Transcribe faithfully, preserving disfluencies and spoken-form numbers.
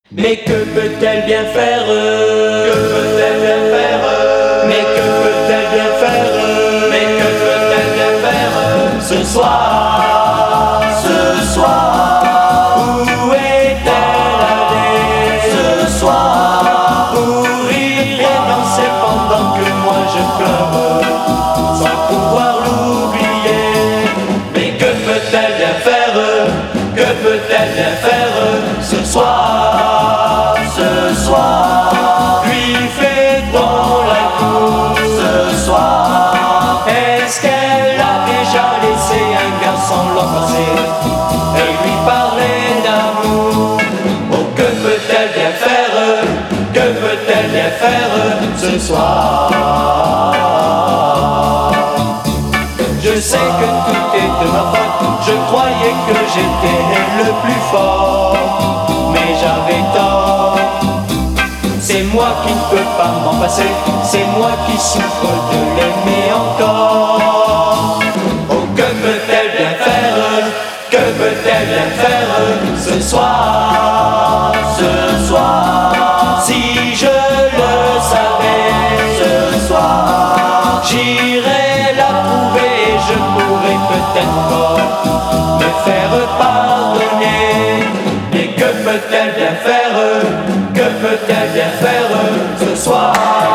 Mais que peut-elle bien faire? Que peut-elle bien faire? Mais que peut-elle bien faire? Mais que peut-elle bien faire? Ce soir, ce soir, où est-elle allée? Ce soir, pour rire et danser pendant que moi je pleure, sans pouvoir l'oublier. Mais que peut-elle bien faire? Que peut-elle bien faire ce soir? Ce soir, lui fait-on la cour ce soir? Est-ce qu'elle a déjà laissé un garçon l'embrasser et lui parler d'amour? Oh, que peut-elle bien faire? Que peut-elle bien faire ce soir? Je sais que tout est de ma faute, je croyais que j'étais le plus fort, mais j'avais tort. C'est moi qui ne peux pas m'en passer, c'est moi qui souffre de l'aimer encore. Oh, que peut-elle bien faire? Que peut-elle bien faire ce soir? Ce soir, si je le savais, ce soir, j'irais la trouver et je pourrais peut-être encore me faire pardonner. Et que peut-elle bien faire? Que peut-elle bien faire ce soir?